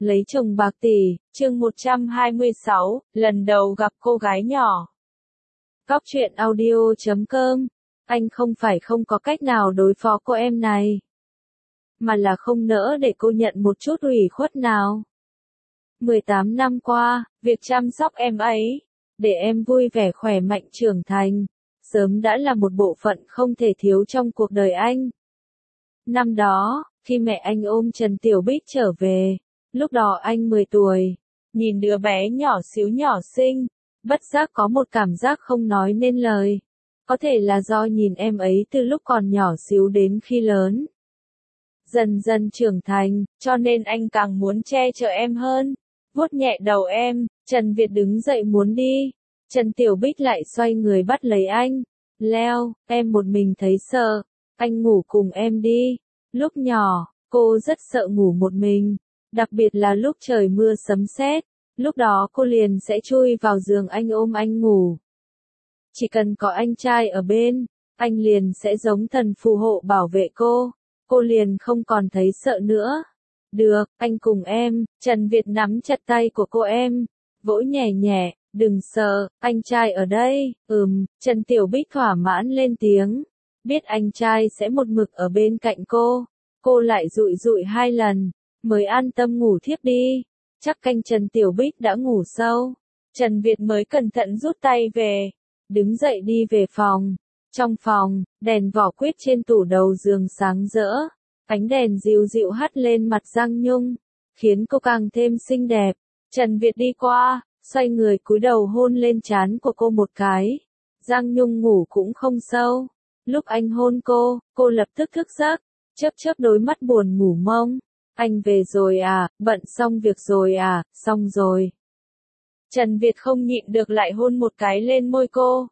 Lấy chồng bạc tỷ, chương 126, lần đầu gặp cô gái nhỏ. Cóc truyện audio.com. Anh không phải không có cách nào đối phó cô em này, mà là không nỡ để cô nhận một chút ủy khuất nào. 18 năm qua, việc chăm sóc em ấy, để em vui vẻ khỏe mạnh trưởng thành, sớm đã là một bộ phận không thể thiếu trong cuộc đời anh. Năm đó, khi mẹ anh ôm Trần Tiểu Bích trở về, lúc đó anh 10 tuổi, nhìn đứa bé nhỏ xinh, bất giác có một cảm giác không nói nên lời. Có thể là do nhìn em ấy từ lúc còn nhỏ xíu đến khi lớn. Dần dần trưởng thành, cho nên anh càng muốn che chở em hơn. Vuốt nhẹ đầu em, Trần Việt đứng dậy muốn đi. Trần Tiểu Bích lại xoay người bắt lấy anh. Leo, em một mình thấy sợ, anh ngủ cùng em đi. Lúc nhỏ, cô rất sợ ngủ một mình, đặc biệt là lúc trời mưa sấm sét. Lúc đó cô liền sẽ chui vào giường anh ôm anh ngủ. Chỉ cần có anh trai ở bên, anh liền sẽ giống thần phù hộ bảo vệ cô liền không còn thấy sợ nữa. Được, anh cùng em. Trần Việt nắm chặt tay của cô em, vỗ nhẹ nhẹ, đừng sợ, anh trai ở đây. Trần Tiểu Bích thỏa mãn lên tiếng, biết anh trai sẽ một mực ở bên cạnh cô lại dụi dụi 2 lần, mới an tâm ngủ thiếp đi. Chắc canh Trần Tiểu Bích đã ngủ sâu, Trần Việt mới cẩn thận rút tay về, đứng dậy đi về phòng. Trong phòng, đèn vỏ quýt trên tủ đầu giường sáng rỡ, ánh đèn dịu dịu hắt lên mặt Giang Nhung, khiến cô càng thêm xinh đẹp. Trần Việt đi qua, xoay người cúi đầu hôn lên trán của cô một cái. Giang Nhung ngủ cũng không sâu. Lúc anh hôn cô lập tức thức giấc, chớp đôi mắt buồn ngủ mông. Anh về rồi à, bận xong việc rồi à, xong rồi. Trần Việt không nhịn được lại hôn một cái lên môi cô.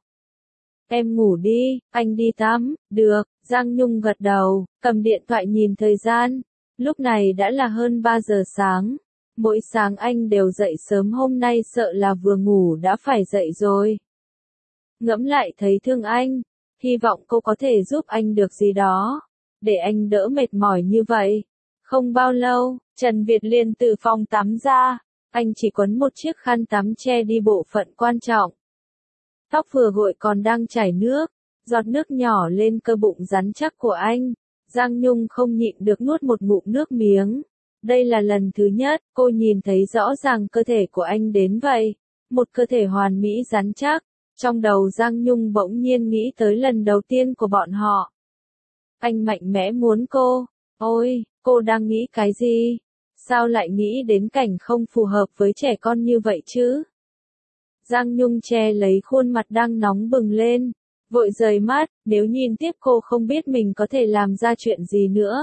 Em ngủ đi, anh đi tắm. Được, Giang Nhung gật đầu, cầm điện thoại nhìn thời gian. Lúc này đã là hơn 3 giờ sáng. Mỗi sáng anh đều dậy sớm, hôm nay sợ là vừa ngủ đã phải dậy rồi. Ngẫm lại thấy thương anh, hy vọng cô có thể giúp anh được gì đó, để anh đỡ mệt mỏi như vậy. Không bao lâu, Trần Việt liền từ phòng tắm ra, anh chỉ quấn một chiếc khăn tắm che đi bộ phận quan trọng. Tóc vừa gội còn đang chảy nước, giọt nước nhỏ lên cơ bụng rắn chắc của anh. Giang Nhung không nhịn được nuốt một ngụm nước miếng. Đây là lần thứ nhất cô nhìn thấy rõ ràng cơ thể của anh đến vậy. Một cơ thể hoàn mỹ rắn chắc. Trong đầu Giang Nhung bỗng nhiên nghĩ tới lần đầu tiên của bọn họ. Anh mạnh mẽ muốn cô. Ôi, cô đang nghĩ cái gì? Sao lại nghĩ đến cảnh không phù hợp với trẻ con như vậy chứ? Giang Nhung che lấy khuôn mặt đang nóng bừng lên, vội rời mắt, nếu nhìn tiếp cô không biết mình có thể làm ra chuyện gì nữa.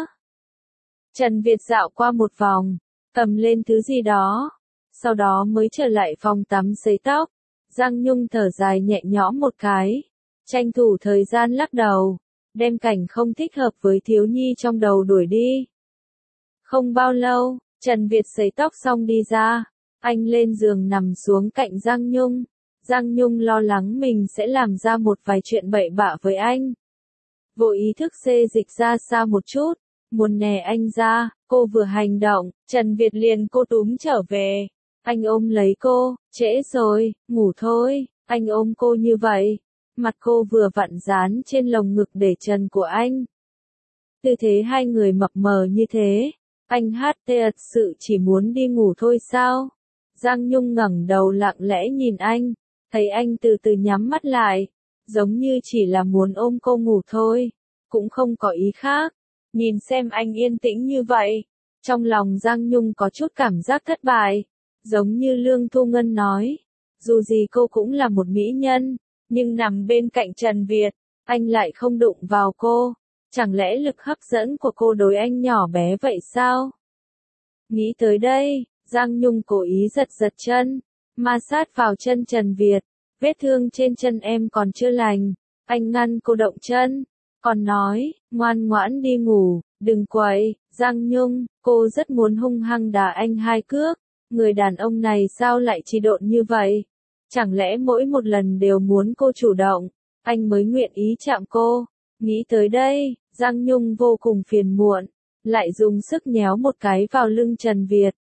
Trần Việt dạo qua một vòng, cầm lên thứ gì đó, sau đó mới trở lại phòng tắm sấy tóc. Giang Nhung thở dài nhẹ nhõm một cái, tranh thủ thời gian lắc đầu, đem cảnh không thích hợp với thiếu nhi trong đầu đuổi đi. Không bao lâu, Trần Việt sấy tóc xong đi ra. Anh lên giường nằm xuống cạnh Giang Nhung. Giang Nhung lo lắng mình sẽ làm ra một vài chuyện bậy bạ với anh. Vô ý thức xê dịch ra xa một chút, muốn nè anh ra. Cô vừa hành động, Trần Việt liền cô túm trở về. Anh ôm lấy cô, trễ rồi, ngủ thôi. Anh ôm cô như vậy, mặt cô vừa vặn dán trên lồng ngực để trần của anh. Tư thế hai người mập mờ như thế, anh thật sự chỉ muốn đi ngủ thôi sao? Giang Nhung ngẩng đầu lặng lẽ nhìn anh, thấy anh từ từ nhắm mắt lại, giống như chỉ là muốn ôm cô ngủ thôi, cũng không có ý khác. Nhìn xem anh yên tĩnh như vậy, trong lòng Giang Nhung có chút cảm giác thất bại, giống như Lương Thu Ngân nói, dù gì cô cũng là một mỹ nhân, nhưng nằm bên cạnh Trần Việt, anh lại không đụng vào cô, chẳng lẽ lực hấp dẫn của cô đối anh nhỏ bé vậy sao? Nghĩ tới đây, Giang Nhung cố ý giật chân, ma sát vào chân Trần Việt, vết thương trên chân em còn chưa lành. Anh ngăn cô động chân, còn nói, ngoan ngoãn đi ngủ, đừng quậy. Giang Nhung, cô rất muốn hung hăng đá anh 2 cước, người đàn ông này sao lại trì độn như vậy? Chẳng lẽ mỗi một lần đều muốn cô chủ động, anh mới nguyện ý chạm cô? Nghĩ tới đây, Giang Nhung vô cùng phiền muộn, lại dùng sức nhéo một cái vào lưng Trần Việt.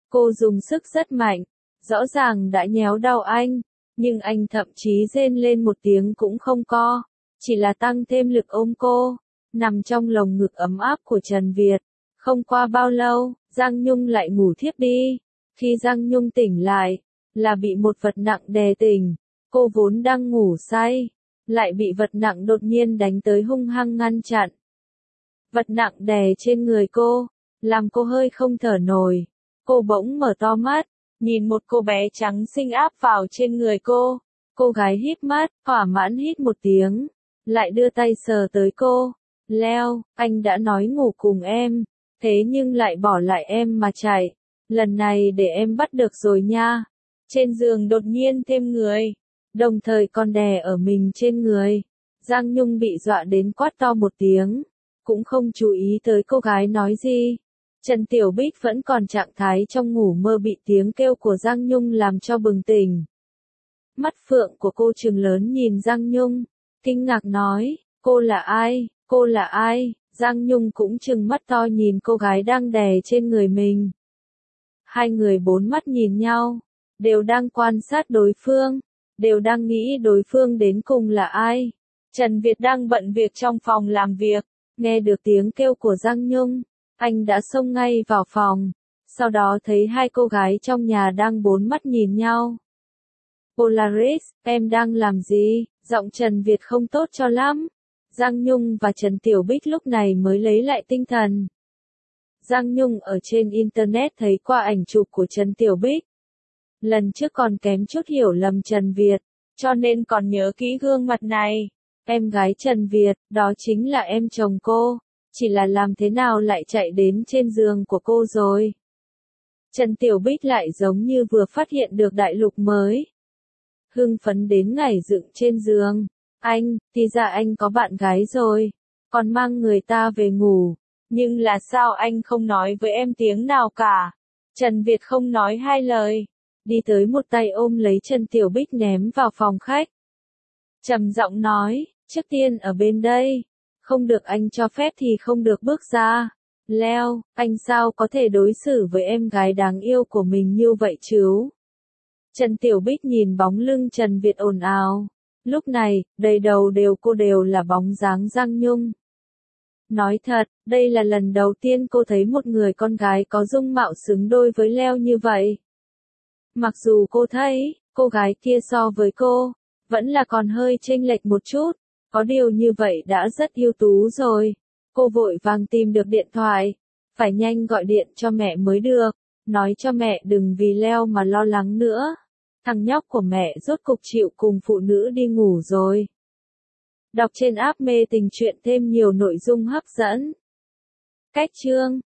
Cô dùng sức rất mạnh, rõ ràng đã nhéo đau anh, nhưng anh thậm chí rên lên một tiếng cũng không co, chỉ là tăng thêm lực ôm cô, nằm trong lồng ngực ấm áp của Trần Việt. Không qua bao lâu, Giang Nhung lại ngủ thiếp đi. Khi Giang Nhung tỉnh lại, là bị một vật nặng đè tỉnh. Cô vốn đang ngủ say, lại bị vật nặng đột nhiên đánh tới hung hăng ngăn chặn. Vật nặng đè trên người cô, làm cô hơi không thở nổi. Cô bỗng mở to mắt, nhìn một cô bé trắng xinh áp vào trên người cô. Cô gái híp mắt, thỏa mãn hít một tiếng, lại đưa tay sờ tới cô. Leo, anh đã nói ngủ cùng em, thế nhưng lại bỏ lại em mà chạy. Lần này để em bắt được rồi nha. Trên giường đột nhiên thêm người, đồng thời còn đè ở mình trên người. Giang Nhung bị dọa đến quát to một tiếng, cũng không chú ý tới cô gái nói gì. Trần Tiểu Bích vẫn còn trạng thái trong ngủ mơ bị tiếng kêu của Giang Nhung làm cho bừng tỉnh. Mắt phượng của cô trừng lớn nhìn Giang Nhung, kinh ngạc nói, cô là ai, cô là ai? Giang Nhung cũng trừng mắt to nhìn cô gái đang đè trên người mình. Hai người bốn mắt nhìn nhau, đều đang quan sát đối phương, đều đang nghĩ đối phương đến cùng là ai. Trần Việt đang bận việc trong phòng làm việc, nghe được tiếng kêu của Giang Nhung, anh đã xông ngay vào phòng, sau đó thấy hai cô gái trong nhà đang bốn mắt nhìn nhau. Polaris, em đang làm gì? Giọng Trần Việt không tốt cho lắm. Giang Nhung và Trần Tiểu Bích lúc này mới lấy lại tinh thần. Giang Nhung ở trên Internet thấy qua ảnh chụp của Trần Tiểu Bích. Lần trước còn kém chút hiểu lầm Trần Việt, cho nên còn nhớ kỹ gương mặt này. Em gái Trần Việt, đó chính là em chồng cô, chỉ là làm thế nào lại chạy đến trên giường của cô rồi. Trần Tiểu Bích lại giống như vừa phát hiện được đại lục mới. Hưng phấn đến nhảy dựng trên giường. Anh, thì ra anh có bạn gái rồi, còn mang người ta về ngủ. Nhưng là sao anh không nói với em tiếng nào cả? Trần Việt không nói hai lời, đi tới một tay ôm lấy Trần Tiểu Bích ném vào phòng khách. Trầm giọng nói, trước tiên ở bên đây, không được anh cho phép thì không được bước ra. Leo, anh sao có thể đối xử với em gái đáng yêu của mình như vậy chứ? Trần Tiểu Bích nhìn bóng lưng Trần Việt ồn ào. Lúc này, đầy đầu cô đều là bóng dáng Giang Nhung. Nói thật, đây là lần đầu tiên cô thấy một người con gái có dung mạo xứng đôi với Leo như vậy. Mặc dù cô thấy, cô gái kia so với cô, vẫn là còn hơi chênh lệch một chút, có điều như vậy đã rất ưu tú rồi. Cô vội vàng tìm được điện thoại, phải nhanh gọi điện cho mẹ mới được, nói cho mẹ đừng vì Leo mà lo lắng nữa. Thằng nhóc của mẹ rốt cục chịu cùng phụ nữ đi ngủ rồi. Đọc trên app Mê Tình Truyện thêm nhiều nội dung hấp dẫn. Cách chương